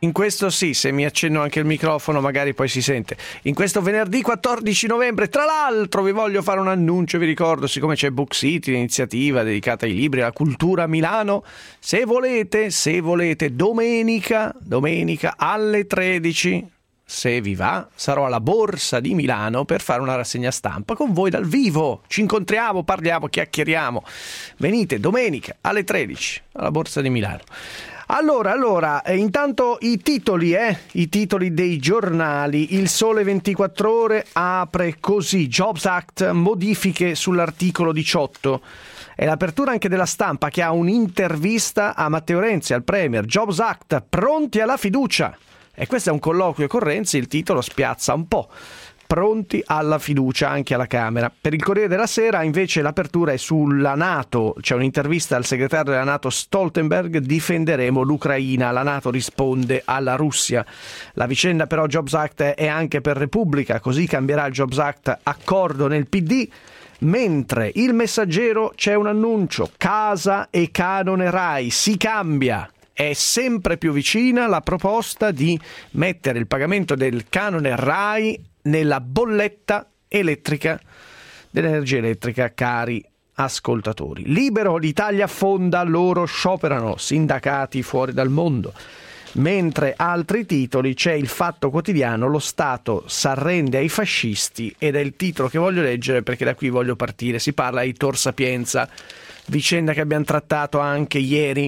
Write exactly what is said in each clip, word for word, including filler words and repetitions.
In questo sì, se mi accendo anche il microfono magari poi si sente. In questo venerdì quattordici novembre, tra l'altro vi voglio fare un annuncio, vi ricordo, siccome c'è Book City, l'iniziativa dedicata ai libri e alla cultura a Milano, se volete, se volete, domenica, domenica alle tredici, se vi va, sarò alla Borsa di Milano per fare una rassegna stampa con voi dal vivo. Ci incontriamo, parliamo, chiacchieriamo. Venite domenica alle tredici alla Borsa di Milano. Allora, allora, eh, intanto i titoli, eh, i titoli dei giornali. Il Sole ventiquattro Ore apre così: Jobs Act, modifiche sull'articolo diciotto. È l'apertura anche della Stampa, che ha un'intervista a Matteo Renzi, al Premier. Jobs Act, pronti alla fiducia. E questo è un colloquio con Renzi, il titolo spiazza un po'. Pronti alla fiducia anche alla Camera. Per il Corriere della Sera invece l'apertura è sulla NATO, c'è un'intervista al segretario della NATO Stoltenberg: difenderemo l'Ucraina, la NATO risponde alla Russia. La vicenda però Jobs Act è anche per Repubblica, così cambierà il Jobs Act, accordo nel P D. Mentre il Messaggero c'è un annuncio: casa e canone Rai, si cambia. È sempre più vicina la proposta di mettere il pagamento del canone Rai nella bolletta elettrica dell'energia elettrica, cari ascoltatori. Libero, l'Italia fonda, loro scioperano, sindacati fuori dal mondo. Mentre altri titoli, c'è il Fatto Quotidiano, lo Stato s'arrende ai fascisti, ed è il titolo che voglio leggere perché da qui voglio partire. Si parla di Tor Sapienza, vicenda che abbiamo trattato anche ieri.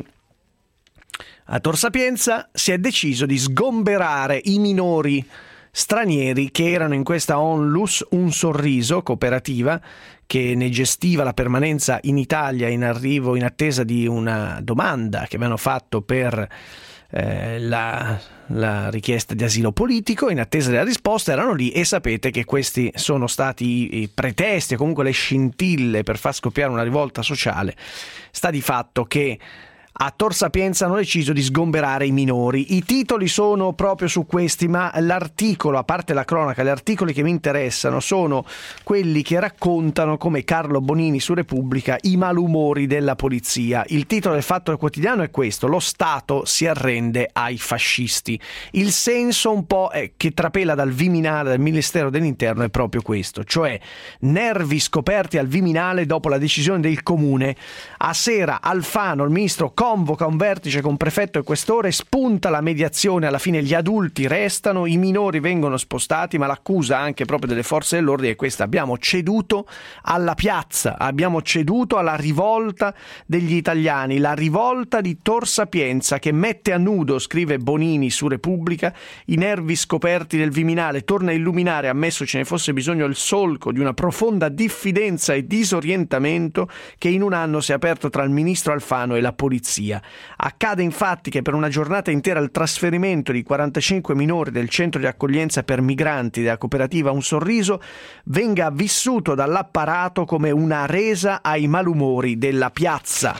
A Tor Sapienza si è deciso di sgomberare i minori stranieri che erano in questa Onlus Un Sorriso, cooperativa che ne gestiva la permanenza in Italia in arrivo in attesa di una domanda che avevano fatto per eh, la, la richiesta di asilo politico. In attesa della risposta erano lì, e sapete che questi sono stati i pretesti o comunque le scintille per far scoppiare una rivolta sociale. Sta di fatto che a Tor Sapienza hanno deciso di sgomberare i minori. I titoli sono proprio su questi, ma l'articolo, a parte la cronaca, gli articoli che mi interessano sono quelli che raccontano, come Carlo Bonini su Repubblica, i malumori della polizia. Il titolo del Fatto Quotidiano è questo: lo Stato si arrende ai fascisti. Il senso un po' è che trapela dal Viminale del Ministero dell'Interno è proprio questo, cioè nervi scoperti al Viminale dopo la decisione del comune. A sera Alfano, il ministro, convoca un vertice con prefetto e questore, spunta la mediazione, alla fine gli adulti restano, i minori vengono spostati, ma l'accusa anche proprio delle forze dell'ordine è questa: abbiamo ceduto alla piazza, abbiamo ceduto alla rivolta degli italiani, la rivolta di Tor Sapienza che mette a nudo, scrive Bonini su Repubblica, i nervi scoperti del Viminale, torna a illuminare, ammesso ce ne fosse bisogno, il solco di una profonda diffidenza e disorientamento che in un anno si è aperto tra il ministro Alfano e la polizia. Accade infatti che per una giornata intera il trasferimento di quarantacinque minori del centro di accoglienza per migranti della cooperativa Un Sorriso venga vissuto dall'apparato come una resa ai malumori della piazza.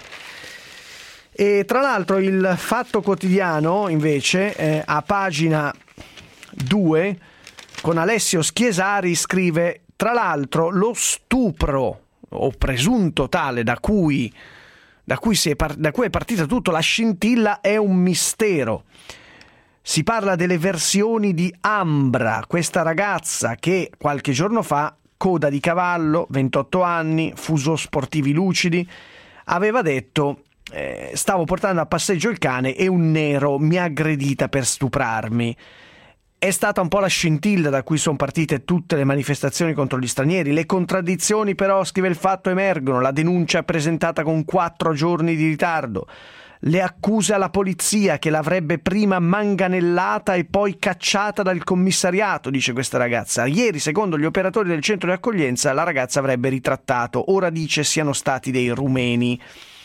E tra l'altro il Fatto Quotidiano invece eh, a pagina due con Alessio Schiesari scrive: tra l'altro lo stupro o presunto tale da cui Da cui, si è par- da cui è partita tutto, la scintilla, è un mistero. Si parla delle versioni di Ambra, questa ragazza che qualche giorno fa, coda di cavallo, ventotto anni, fuso sportivi lucidi, aveva detto eh, stavo portando a passeggio il cane e un nero mi ha aggredita per stuprarmi. È stata un po' la scintilla da cui sono partite tutte le manifestazioni contro gli stranieri. Le contraddizioni però, scrive il Fatto, emergono. La denuncia presentata con quattro giorni di ritardo. Le accuse alla polizia che l'avrebbe prima manganellata e poi cacciata dal commissariato, dice questa ragazza. Ieri, secondo gli operatori del centro di accoglienza, la ragazza avrebbe ritrattato. Ora dice siano stati dei rumeni.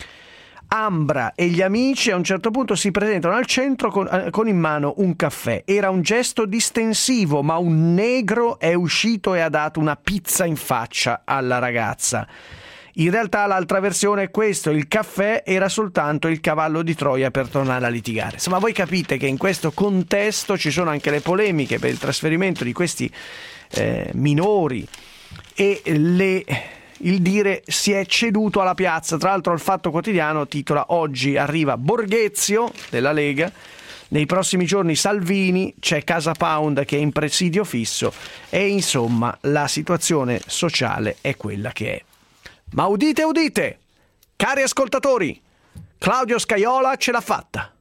Ambra e gli amici a un certo punto si presentano al centro con, eh, con in mano un caffè. Era un gesto distensivo, ma un negro è uscito e ha dato una pizza in faccia alla ragazza. In realtà l'altra versione è questo: il caffè era soltanto il cavallo di Troia per tornare a litigare. Insomma, voi capite che in questo contesto ci sono anche le polemiche per il trasferimento di questi eh, minori e le... il dire si è ceduto alla piazza. Tra l'altro il Fatto Quotidiano titola: oggi arriva Borghezio della Lega, Nei prossimi giorni Salvini, c'è Casa Pound che è in presidio fisso e insomma la situazione sociale è quella che è. Ma udite, udite, cari ascoltatori, Claudio Scajola ce l'ha fatta.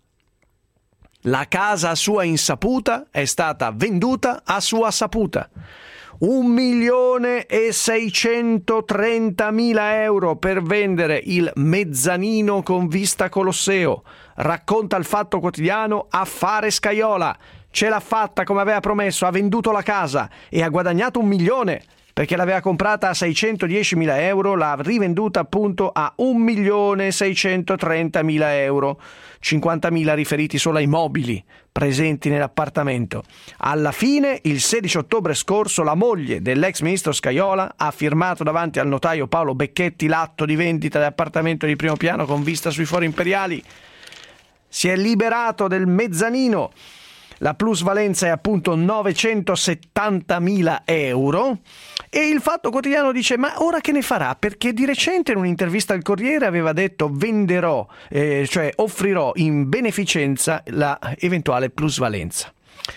La casa a sua insaputa è stata venduta a sua saputa. Un milione e seicentotrentamila euro per vendere il mezzanino con vista Colosseo. Racconta il Fatto Quotidiano, affare Scajola. Ce l'ha fatta come aveva promesso, ha venduto la casa e ha guadagnato un milione. Perché l'aveva comprata a seicentodiecimila euro, l'ha rivenduta appunto a un milione seicentotrentamila euro, cinquantamila riferiti solo ai mobili presenti nell'appartamento. Alla fine, il sedici ottobre scorso, la moglie dell'ex ministro Scajola ha firmato davanti al notaio Paolo Becchetti l'atto di vendita dell'appartamento di primo piano con vista sui Fori Imperiali. Si è liberato del mezzanino. La plusvalenza è appunto novecentosettantamila euro e il Fatto Quotidiano dice ma ora che ne farà? Perché di recente in un'intervista al Corriere aveva detto venderò, eh, cioè offrirò in beneficenza la eventuale plusvalenza.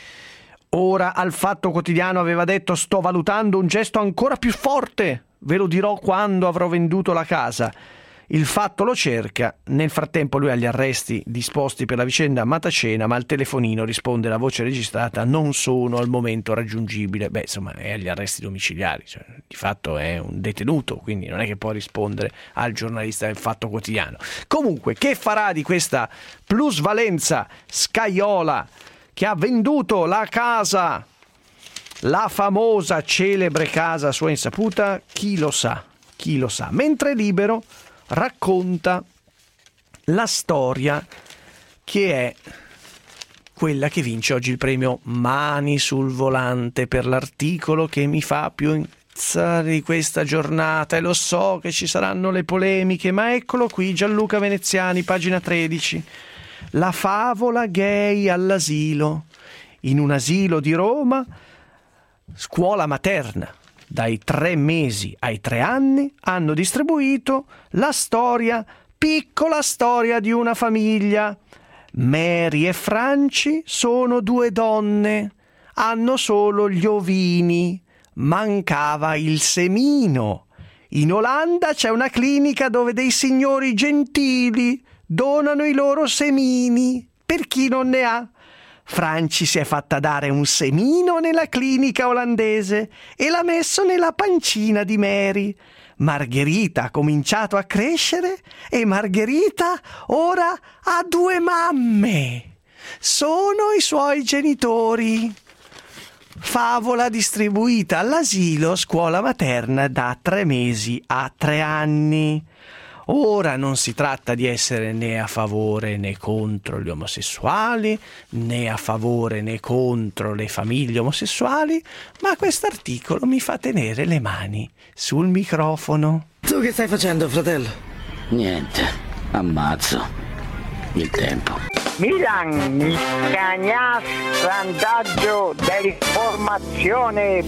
Ora al Fatto Quotidiano aveva detto sto valutando un gesto ancora più forte, ve lo dirò quando avrò venduto la casa. Il Fatto lo cerca, nel frattempo lui ha gli arresti disposti per la vicenda Matacena, ma al telefonino risponde la voce registrata non sono al momento raggiungibile. Beh, insomma, è agli arresti domiciliari, cioè, di fatto è un detenuto, quindi non è che può rispondere al giornalista del Fatto Quotidiano. Comunque, che farà di questa plusvalenza Scajola che ha venduto la casa, la famosa celebre casa a sua insaputa? Chi lo sa, chi lo sa. Mentre Libero racconta la storia che è quella che vince oggi il premio Mani sul Volante per l'articolo che mi fa più impazzire di questa giornata, e lo so che ci saranno le polemiche, ma eccolo qui, Gianluca Veneziani, pagina tredici. La favola gay all'asilo. In un asilo di Roma, scuola materna, dai tre mesi ai tre anni, hanno distribuito la storia, piccola storia di una famiglia. Mary e Franci sono due donne, hanno solo gli ovini, mancava il semino. In Olanda c'è una clinica dove dei signori gentili donano i loro semini per chi non ne ha. Franci si è fatta dare un semino nella clinica olandese e l'ha messo nella pancina di Mary. Margherita ha cominciato a crescere e Margherita ora ha due mamme. Sono i suoi genitori. Favola distribuita all'asilo scuola materna da tre mesi a tre anni. Ora non si tratta di essere né a favore né contro gli omosessuali, né a favore né contro le famiglie omosessuali, ma quest'articolo mi fa tenere le mani sul microfono. Tu che stai facendo, fratello? Niente, ammazzo il tempo. Milan, il cagnastrandaggio dell'informazione.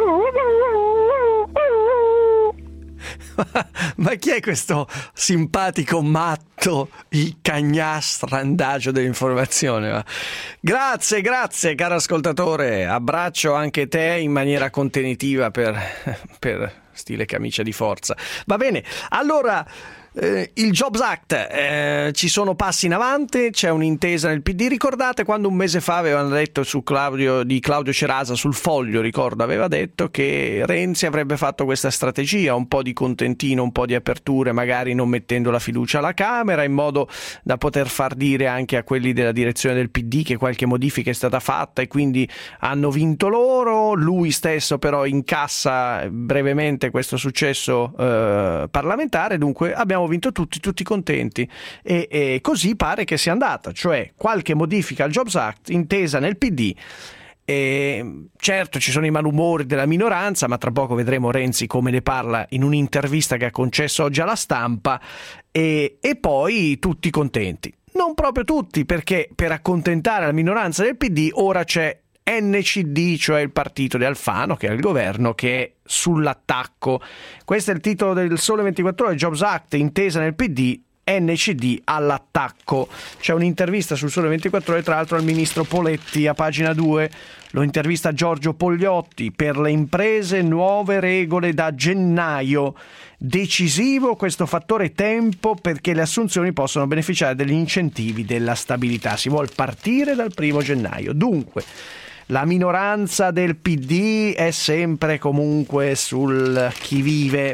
Ma chi è questo simpatico matto, il cagnastrandaggio dell'informazione? Grazie, grazie caro ascoltatore, abbraccio anche te in maniera contenitiva per, per stile camicia di forza. Va bene, allora eh, il Jobs Act, eh, ci sono passi in avanti, c'è un'intesa nel P D. Ricordate quando un mese fa avevano detto su Claudio, di Claudio Cerasa sul Foglio, ricordo, aveva detto che Renzi avrebbe fatto questa strategia, un po' di contentino, un po' di aperture, magari non mettendo la fiducia alla Camera, in modo da poter far dire anche a quelli della direzione del P D che qualche modifica è stata fatta e quindi hanno vinto loro. Lui stesso però incassa brevemente questo successo eh, parlamentare, dunque abbiamo vinto tutti, tutti contenti e, e così pare che sia andata, cioè qualche modifica al Jobs Act intesa nel P D. E certo ci sono i malumori della minoranza, ma tra poco vedremo Renzi come ne parla in un'intervista che ha concesso oggi alla Stampa, e, e poi tutti contenti. Non proprio tutti, perché per accontentare la minoranza del P D ora c'è N C D, cioè il partito di Alfano, che è il governo, che è sull'attacco. Questo è il titolo del Sole ventiquattro Ore, Jobs Act intesa nel P D, N C D all'attacco. C'è un'intervista sul Sole ventiquattro Ore, tra l'altro, al ministro Poletti, a pagina due. Lo intervista Giorgio Pogliotti: per le imprese nuove regole da gennaio. Decisivo questo fattore tempo, perché le assunzioni possono beneficiare degli incentivi della stabilità. Si vuol partire dal primo gennaio. Dunque, la minoranza del P D è sempre comunque sul chi vive.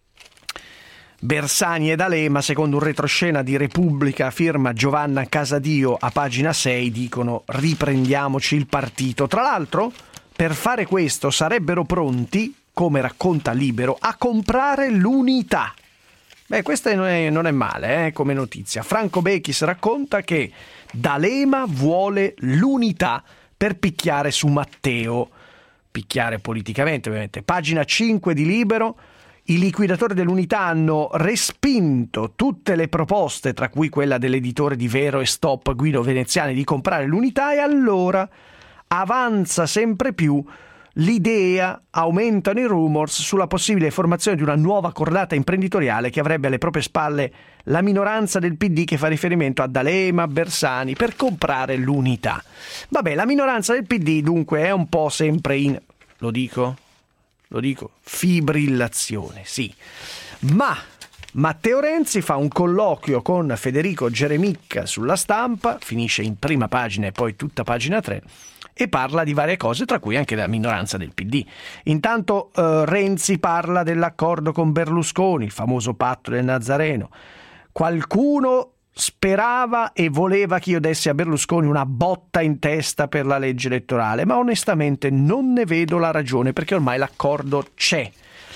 Bersani e D'Alema, secondo un retroscena di Repubblica, firma Giovanna Casadio, a pagina sei, dicono: riprendiamoci il partito. Tra l'altro, per fare questo sarebbero pronti, come racconta Libero, a comprare l'unità. Beh, questa non è, non è male eh, come notizia. Franco Bechis racconta che D'Alema vuole l'unità per picchiare su Matteo. Picchiare politicamente, ovviamente. Pagina cinque di Libero. I liquidatori dell'unità hanno respinto tutte le proposte, tra cui quella dell'editore di Vero e Stop Guido Veneziani, di comprare l'unità, e allora avanza sempre più l'idea, aumentano i rumors sulla possibile formazione di una nuova cordata imprenditoriale che avrebbe alle proprie spalle la minoranza del P D, che fa riferimento a D'Alema, Bersani, per comprare l'unità. Vabbè, la minoranza del P D dunque è un po' sempre in... lo dico? Lo dico, fibrillazione, sì. Ma Matteo Renzi fa un colloquio con Federico Geremicca sulla Stampa, finisce in prima pagina e poi tutta pagina tre, e parla di varie cose, tra cui anche della minoranza del P D. Intanto eh, Renzi parla dell'accordo con Berlusconi, il famoso patto del Nazareno. Qualcuno sperava e voleva che io dessi a Berlusconi una botta in testa per la legge elettorale, ma onestamente non ne vedo la ragione, perché ormai l'accordo c'è.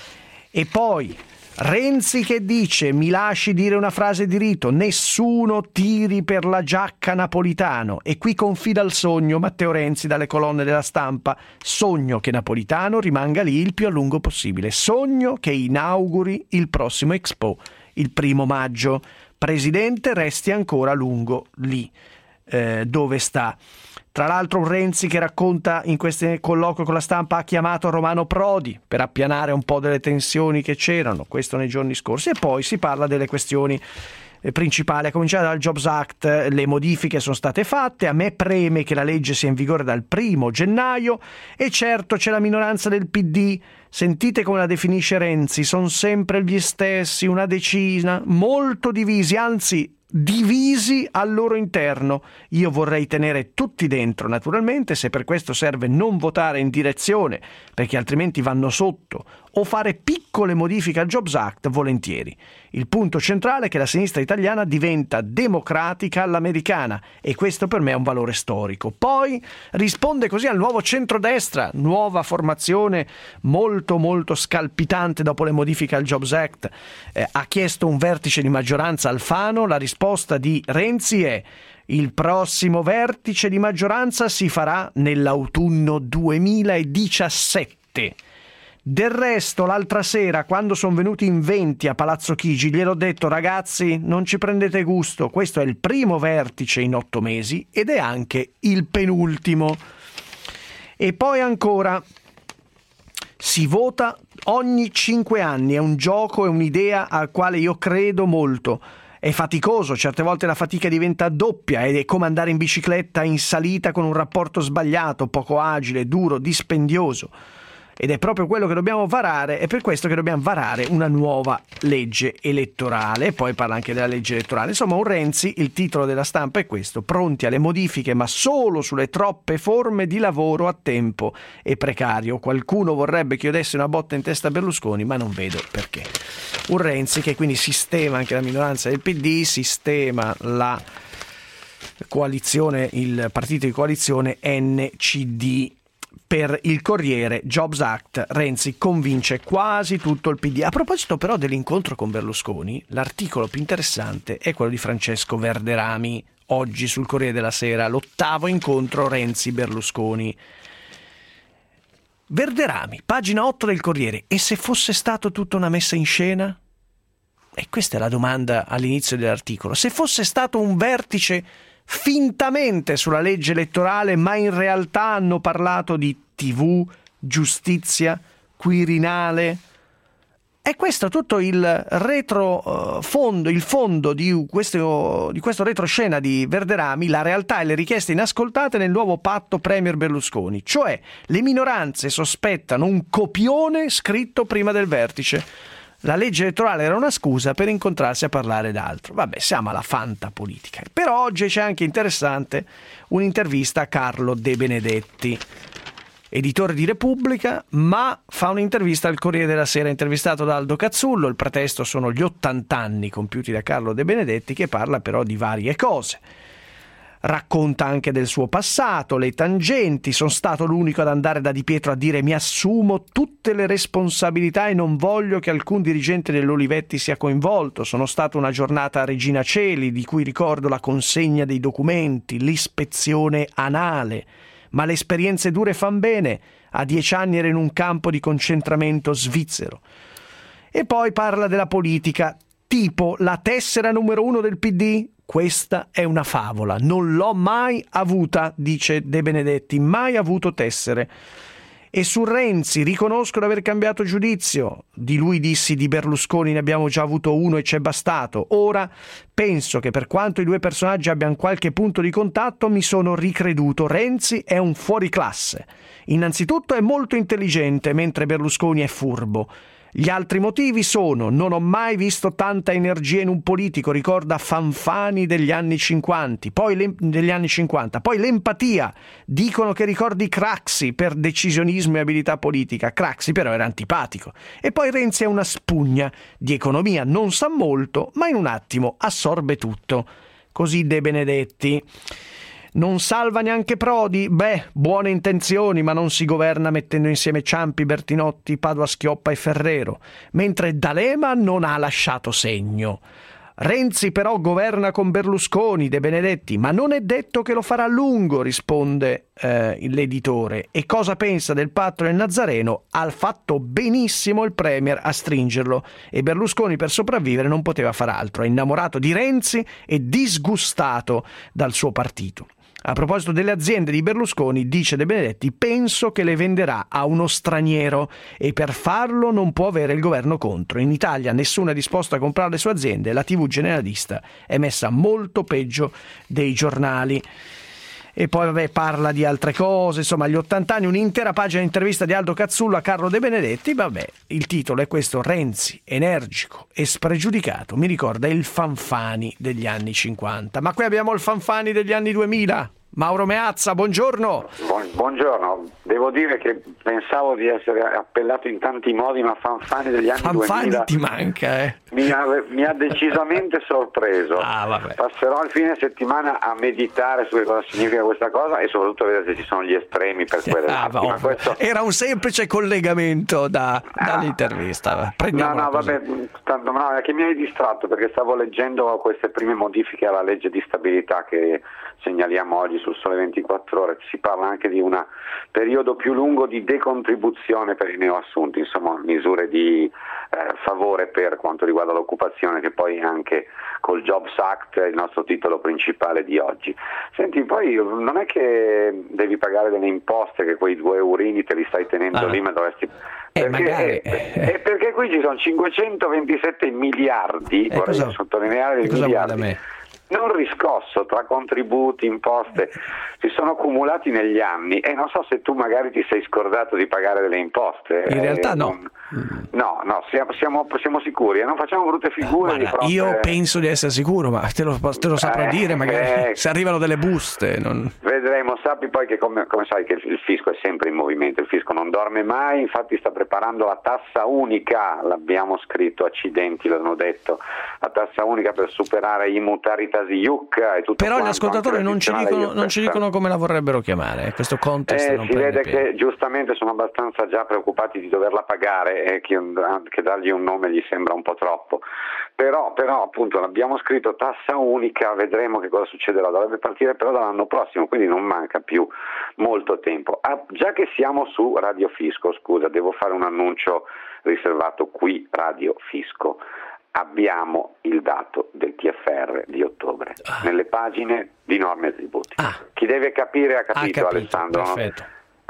E poi Renzi che dice: mi lasci dire una frase di rito, nessuno tiri per la giacca Napolitano, e qui confida il sogno Matteo Renzi dalle colonne della Stampa: sogno che Napolitano rimanga lì il più a lungo possibile, sogno che inauguri il prossimo Expo il primo maggio. Presidente, resti ancora a lungo lì eh, dove sta. Tra l'altro un Renzi che racconta in questo colloquio con la Stampa ha chiamato Romano Prodi per appianare un po' delle tensioni che c'erano, questo nei giorni scorsi, e poi si parla delle questioni eh, principali, a cominciare dal Jobs Act. Le modifiche sono state fatte, a me preme che la legge sia in vigore dal primo gennaio, e certo c'è la minoranza del P D. Sentite come la definisce Renzi: sono sempre gli stessi, una decina, molto divisi, anzi divisi al loro interno. Io vorrei tenere tutti dentro, naturalmente, se per questo serve non votare in direzione, perché altrimenti vanno sotto, o fare piccole modifiche al Jobs Act, volentieri. Il punto centrale è che la sinistra italiana diventa democratica all'americana, e questo per me è un valore storico. Poi risponde così al nuovo centrodestra, nuova formazione molto molto scalpitante dopo le modifiche al Jobs Act. Eh, ha chiesto un vertice di maggioranza Alfano, la risposta di Renzi è: il prossimo vertice di maggioranza si farà nell'autunno duemiladiciassette. Del resto, l'altra sera, quando sono venuti in venti a Palazzo Chigi, gliel'ho detto: ragazzi, non ci prendete gusto, questo è il primo vertice in otto mesi ed è anche il penultimo. E poi ancora, si vota ogni cinque anni, è un gioco, è un'idea al quale io credo molto. È faticoso, certe volte la fatica diventa doppia ed è come andare in bicicletta in salita con un rapporto sbagliato, poco agile, duro, dispendioso. Ed è proprio quello che dobbiamo varare, è per questo che dobbiamo varare una nuova legge elettorale. E poi parla anche della legge elettorale. Insomma, un Renzi, il titolo della Stampa è questo: pronti alle modifiche ma solo sulle troppe forme di lavoro a tempo e precario. Qualcuno vorrebbe che io dessi una botta in testa a Berlusconi, ma non vedo perché. Un Renzi che quindi sistema anche la minoranza del P D, sistema la coalizione, il partito di coalizione N C D. Per il Corriere, Jobs Act, Renzi convince quasi tutto il P D. A proposito però dell'incontro con Berlusconi, l'articolo più interessante è quello di Francesco Verderami, oggi sul Corriere della Sera, l'ottavo incontro Renzi-Berlusconi. Verderami, pagina otto del Corriere: e se fosse stato tutta una messa in scena? E questa è la domanda all'inizio dell'articolo. Se fosse stato un vertice fintamente sulla legge elettorale, ma in realtà hanno parlato di tivù, giustizia, Quirinale, è questo tutto il retro uh, fondo, il fondo di questo, di questo retroscena di Verderami, la realtà e le richieste inascoltate nel nuovo patto Premier Berlusconi, cioè le minoranze sospettano un copione scritto prima del vertice. La legge elettorale era una scusa per incontrarsi a parlare d'altro. Vabbè, siamo alla fanta politica. Però oggi c'è anche interessante un'intervista a Carlo De Benedetti, editore di Repubblica, ma fa un'intervista al Corriere della Sera, intervistato da Aldo Cazzullo. Il pretesto sono gli ottanta anni compiuti da Carlo De Benedetti, che parla però di varie cose. Racconta anche del suo passato, le tangenti. Sono stato l'unico ad andare da Di Pietro a dire: mi assumo tutte le responsabilità e non voglio che alcun dirigente dell'Olivetti sia coinvolto. Sono stato una giornata a Regina Coeli, di cui ricordo la consegna dei documenti, l'ispezione anale. Ma le esperienze dure fan bene. A dieci anni ero in un campo di concentramento svizzero. E poi parla della politica, tipo la tessera numero uno del P D. Questa è una favola, non l'ho mai avuta, dice De Benedetti, mai avuto tessere. E su Renzi riconosco di aver cambiato giudizio. Di lui dissi: di Berlusconi ne abbiamo già avuto uno e c'è bastato. Ora penso che, per quanto i due personaggi abbiano qualche punto di contatto, mi sono ricreduto. Renzi è un fuoriclasse. Innanzitutto è molto intelligente, mentre Berlusconi è furbo. Gli altri motivi sono: non ho mai visto tanta energia in un politico, ricorda Fanfani degli anni cinquanta, poi le, degli anni cinquanta, poi l'empatia, dicono che ricordi Craxi per decisionismo e abilità politica. Craxi però era antipatico. E poi Renzi è una spugna, di economia non sa molto, ma in un attimo assorbe tutto. Così De Benedetti. Non salva neanche Prodi? Beh, buone intenzioni, ma non si governa mettendo insieme Ciampi, Bertinotti, Padoa-Schioppa e Ferrero, mentre D'Alema non ha lasciato segno. Renzi però governa con Berlusconi, De Benedetti, ma non è detto che lo farà a lungo, risponde eh, l'editore. E cosa pensa del patto del Nazareno? Ha fatto benissimo il Premier a stringerlo, e Berlusconi per sopravvivere non poteva far altro. È innamorato di Renzi e disgustato dal suo partito. A proposito delle aziende di Berlusconi, dice De Benedetti: penso che le venderà a uno straniero e per farlo non può avere il governo contro. In Italia nessuno è disposto a comprare le sue aziende, la tivù generalista è messa molto peggio dei giornali. E poi vabbè, parla di altre cose, insomma, gli ottanta anni, un'intera pagina di intervista di Aldo Cazzullo a Carlo De Benedetti. Vabbè, il titolo è questo: Renzi, energico e spregiudicato, mi ricorda il Fanfani degli anni cinquanta. Ma qui abbiamo il Fanfani degli anni duemila. Mauro Meazza, buongiorno. Buongiorno, devo dire che pensavo di essere appellato in tanti modi, ma Fanfani degli anni Fanfani duemila ti manca, eh? Mi ha, mi ha decisamente sorpreso. Ah, vabbè. Passerò il fine settimana a meditare su che cosa significa questa cosa e soprattutto vedere se ci sono gli estremi per quelle ah, parti, ma questo... Era un semplice collegamento da, ah, dall'intervista. No, no, vabbè, tanto, no, è che mi hai distratto perché stavo leggendo queste prime modifiche alla legge di stabilità che segnaliamo oggi sul Sole ventiquattro Ore. Si parla anche di un periodo più lungo di decontribuzione per i neoassunti, insomma misure di eh, favore per quanto riguarda l'occupazione, che poi anche col Jobs Act è il nostro titolo principale di oggi. Senti, poi non è che devi pagare delle imposte, che quei due eurini te li stai tenendo ah. lì, ma dovresti... Eh, perché, eh, eh, perché qui ci sono cinquecentoventisette miliardi, eh, vorrei cosa, sottolineare i miliardi, non riscosso tra contributi, imposte, si sono accumulati negli anni e non so se tu magari ti sei scordato di pagare delle imposte. In eh, realtà no. Non, no, no, siamo, siamo, siamo sicuri e non facciamo brutte figure. Guarda, di fronte... Io penso di essere sicuro, ma te lo, te lo saprò eh, dire magari eh, se arrivano delle buste. Non... Vedremo, sappi poi che come, come sai che il, il fisco è sempre in movimento, il fisco non dorme mai, infatti sta preparando la tassa unica, l'abbiamo scritto, accidenti, l'hanno detto, la tassa unica per superare i mutaritas iuc e tutto. Però quanto, gli ascoltatori non ci, dicono, non ci dicono come la vorrebbero chiamare, questo contest eh, non si vede piede. Che giustamente sono abbastanza già preoccupati di doverla pagare e che, che dargli un nome gli sembra un po' troppo, però, però appunto l'abbiamo scritto tassa unica, vedremo che cosa succederà, dovrebbe partire però dall'anno prossimo, quindi non manca più molto tempo. Ah, già che siamo su Radio Fisco, scusa, devo fare un annuncio riservato qui, Radio Fisco. Abbiamo il dato del T F R di ottobre ah. nelle pagine di norme e tributi. Ah. Chi deve capire ha capito, ha capito Alessandro. Perfetto. No?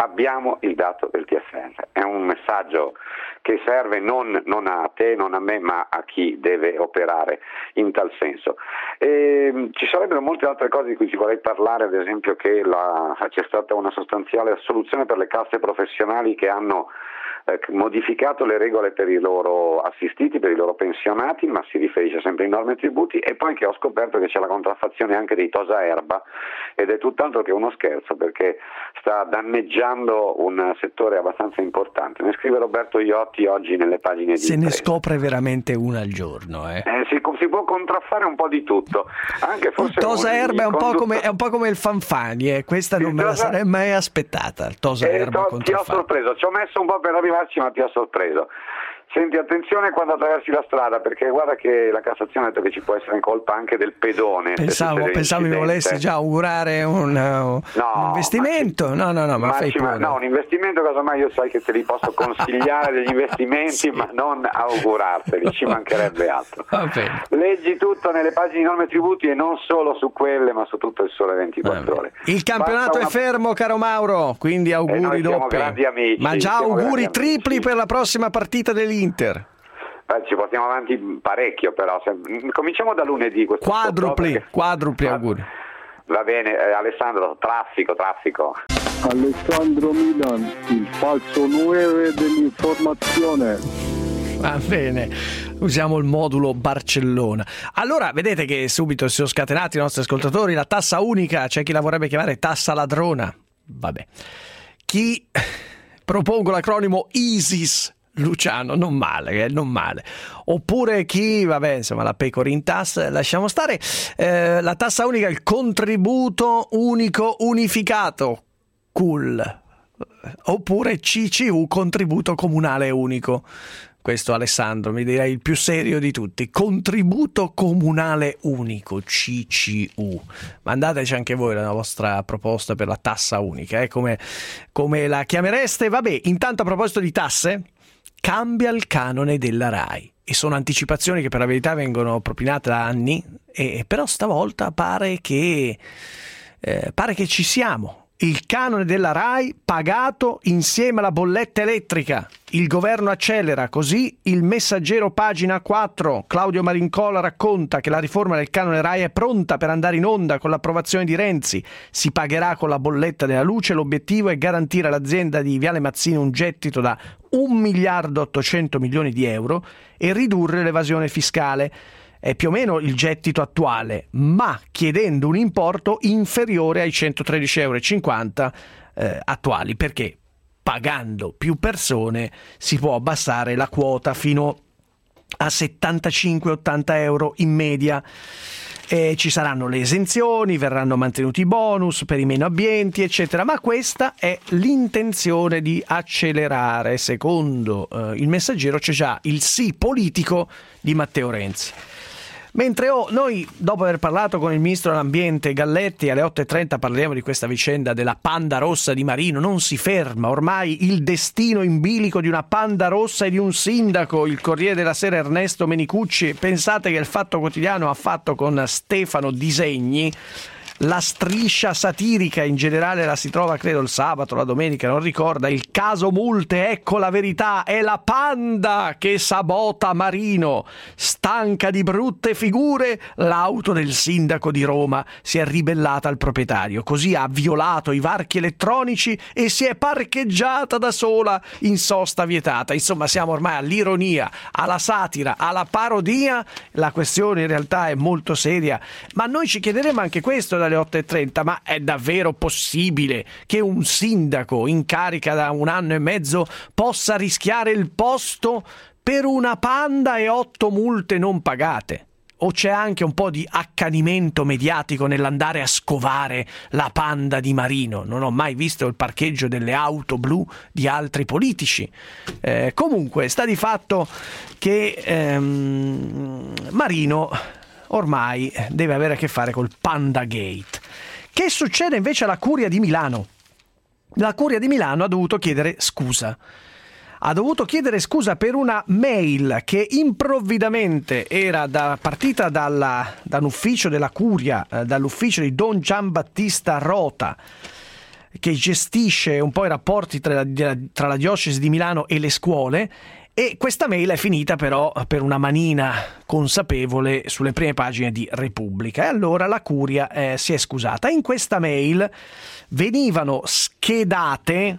abbiamo il dato del T F R. È un messaggio che serve non, non a te, non a me, ma a chi deve operare in tal senso. E, ci sarebbero molte altre cose di cui ci vorrei parlare, ad esempio che la, c'è stata una sostanziale soluzione per le casse professionali che hanno eh, modificato le regole per i loro assistiti, per i loro pensionati, ma si riferisce sempre ai norme e tributi, e poi che ho scoperto che c'è la contraffazione anche dei Tosa Erba, ed è tutt'altro che uno scherzo, perché sta danneggiando un settore abbastanza importante. Ne scrive Roberto Iotti oggi nelle pagine di Se Impresa. ne scopre veramente una al giorno. Eh. Eh, si, si può contraffare un po' di tutto. Anche forse il Tosa un, Erba è un, condutto... po come, è un po' come il Fanfani, eh. Questa non il me la Tosa... sarei mai aspettata. Il Tosa eh, Erba to, ti ho sorpreso, ci ho messo un po' per arrivarci, ma ti ho sorpreso. Senti, attenzione quando attraversi la strada, perché guarda che la Cassazione ha detto che ci può essere in colpa anche del pedone. Pensavo, pensavo mi volessi già augurare un, uh, no, un investimento. Ci, no, no, no, ma, ma fai ci, pure. No, un investimento, casomai io sai che te li posso consigliare degli investimenti, sì, ma non augurarteli, ci mancherebbe altro. Va bene. Leggi tutto nelle pagine di norme e tributi, e non solo su quelle, ma su tutto il Sole ventiquattro Ore. Il campionato una... è fermo, caro Mauro, quindi auguri doppi. Grandi amici, ma già auguri tripli amici. Per la prossima partita dell'Inter. Beh, ci portiamo avanti parecchio, però se... cominciamo da lunedì. Quadrupli, perché... quadrupli auguri. Va bene, eh, Alessandro, traffico, traffico. Alessandro Milan, il falso nove dell'informazione. Va bene, usiamo il modulo Barcellona. Allora, vedete che subito si sono scatenati i nostri ascoltatori. La tassa unica, c'è chi la vorrebbe chiamare tassa ladrona. Vabbè. Chi propongo l'acronimo ISIS. Luciano, non male, eh, non male. Oppure chi, vabbè, insomma, la pecorin tass, lasciamo stare. Eh, la tassa unica, il contributo unico unificato, cool. Oppure C C U, contributo comunale unico. Questo, Alessandro, mi direi il più serio di tutti. Contributo comunale unico, C C U. Mandateci anche voi la vostra proposta per la tassa unica, eh, come, come la chiamereste. Vabbè, intanto a proposito di tasse, cambia il canone della RAI, e sono anticipazioni che per la verità vengono propinate da anni, e però stavolta pare che eh, pare che ci siamo. Il canone della RAI pagato insieme alla bolletta elettrica. Il governo accelera, così Il Messaggero pagina quattro. Claudio Marincola racconta che la riforma del canone RAI è pronta per andare in onda con l'approvazione di Renzi. Si pagherà con la bolletta della luce, l'obiettivo è garantire all'azienda di Viale Mazzini un gettito da un miliardo ottocento milioni di euro e ridurre l'evasione fiscale. È più o meno il gettito attuale, ma chiedendo un importo inferiore ai centotredici virgola cinquanta euro eh, attuali, perché pagando più persone si può abbassare la quota fino a settantacinque ottanta euro in media. E ci saranno le esenzioni, verranno mantenuti i bonus per i meno abbienti, eccetera, ma questa è l'intenzione di accelerare. Secondo eh, il Messaggero c'è già il sì politico di Matteo Renzi. Mentre oh, noi, dopo aver parlato con il ministro dell'ambiente Galletti, alle otto e trenta parleremo di questa vicenda della panda rossa di Marino. Non si ferma ormai il destino in bilico di una panda rossa e di un sindaco. Il Corriere della Sera Ernesto Menicucci, pensate che il Fatto Quotidiano ha fatto con Stefano Disegni. La striscia satirica in generale la si trova credo il sabato, la domenica, non ricorda. Il caso multe, ecco la verità, è la panda che sabota Marino. Stanca di brutte figure, l'auto del sindaco di Roma si è ribellata al proprietario, così ha violato i varchi elettronici e si è parcheggiata da sola in sosta vietata. Insomma, siamo ormai all'ironia, alla satira, alla parodia. La questione in realtà è molto seria, ma noi ci chiederemo anche questo dalle otto e trenta, ma è davvero possibile che un sindaco in carica da un anno e mezzo possa rischiare il posto per una panda e otto multe non pagate? O c'è anche un po' di accanimento mediatico nell'andare a scovare la panda di Marino? Non ho mai visto il parcheggio delle auto blu di altri politici. Eh, comunque sta di fatto che ehm, Marino ormai deve avere a che fare col Panda Gate. Che succede invece alla Curia di Milano? La Curia di Milano ha dovuto chiedere scusa. Ha dovuto chiedere scusa per una mail che improvvidamente era da, partita dalla, da un ufficio della Curia, eh, dall'ufficio di Don Giambattista Rota, che gestisce un po' i rapporti tra la, tra la diocesi di Milano e le scuole, e questa mail è finita però per una manina consapevole sulle prime pagine di Repubblica, e allora la Curia eh, si è scusata. In questa mail venivano schedate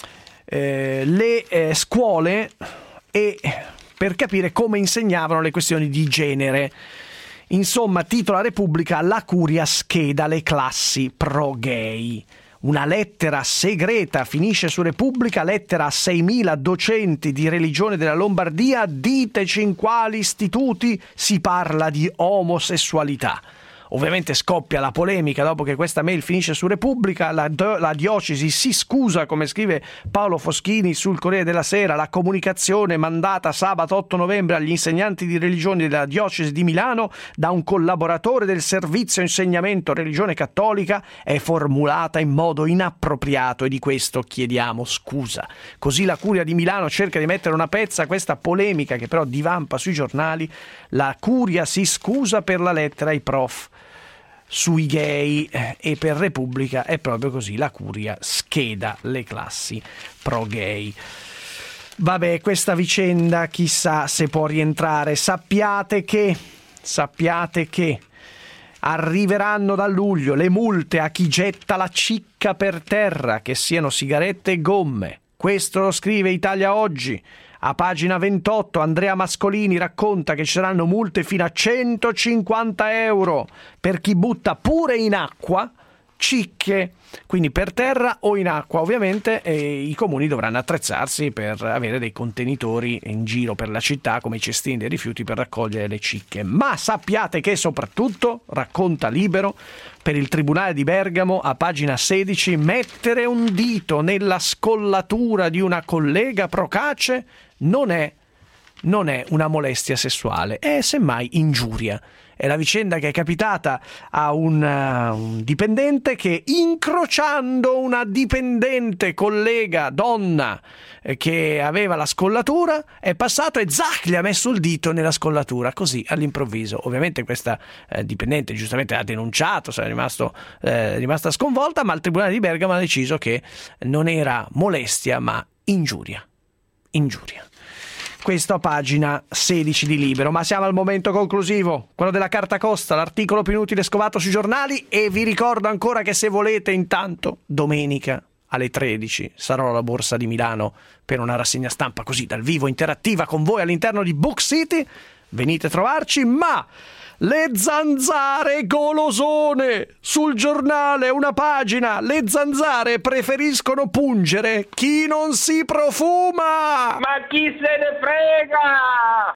eh, le eh, scuole e per capire come insegnavano le questioni di genere. Insomma, titola Repubblica: la Curia scheda le classi pro-gay. Una lettera segreta finisce su Repubblica, lettera a seimila docenti di religione della Lombardia, diteci in quali istituti si parla di omosessualità. Ovviamente scoppia la polemica dopo che questa mail finisce su Repubblica, la, la diocesi si scusa, come scrive Paolo Foschini sul Corriere della Sera. La comunicazione mandata sabato otto novembre agli insegnanti di religione della diocesi di Milano da un collaboratore del servizio insegnamento religione cattolica è formulata in modo inappropriato e di questo chiediamo scusa. Così la Curia di Milano cerca di mettere una pezza a questa polemica che però divampa sui giornali. La Curia si scusa per la lettera ai prof sui gay, e per Repubblica è proprio così: la Curia scheda le classi pro gay. Vabbè, questa vicenda chissà se può rientrare. Sappiate che sappiate che arriveranno da luglio le multe a chi getta la cicca per terra, che siano sigarette e gomme. Questo lo scrive Italia Oggi. A pagina ventotto Andrea Mascolini racconta che ci saranno multe fino a centocinquanta euro per chi butta pure in acqua cicche, quindi per terra o in acqua. Ovviamente eh, i comuni dovranno attrezzarsi per avere dei contenitori in giro per la città, come i cestini dei rifiuti, per raccogliere le cicche. Ma sappiate che soprattutto, racconta Libero, per il Tribunale di Bergamo, a pagina sedici, mettere un dito nella scollatura di una collega procace non è, non è una molestia sessuale, è semmai ingiuria. È la vicenda che è capitata a un, uh, un dipendente che, incrociando una dipendente collega donna eh, che aveva la scollatura, è passato e zac, gli ha messo il dito nella scollatura, così all'improvviso. Ovviamente questa eh, dipendente giustamente ha denunciato, è rimasto, eh, rimasta sconvolta, ma il Tribunale di Bergamo ha deciso che non era molestia ma ingiuria. Ingiuria. Questo a pagina sedici di Libero. Ma siamo al momento conclusivo, quello della carta costa, l'articolo più inutile scovato sui giornali. E vi ricordo ancora che se volete, intanto domenica alle tredici sarò alla Borsa di Milano per una rassegna stampa così dal vivo, interattiva con voi all'interno di Book City. Venite a trovarci. Ma le zanzare golosone, sul giornale una pagina: le zanzare preferiscono pungere chi non si profuma. Ma chi se ne frega?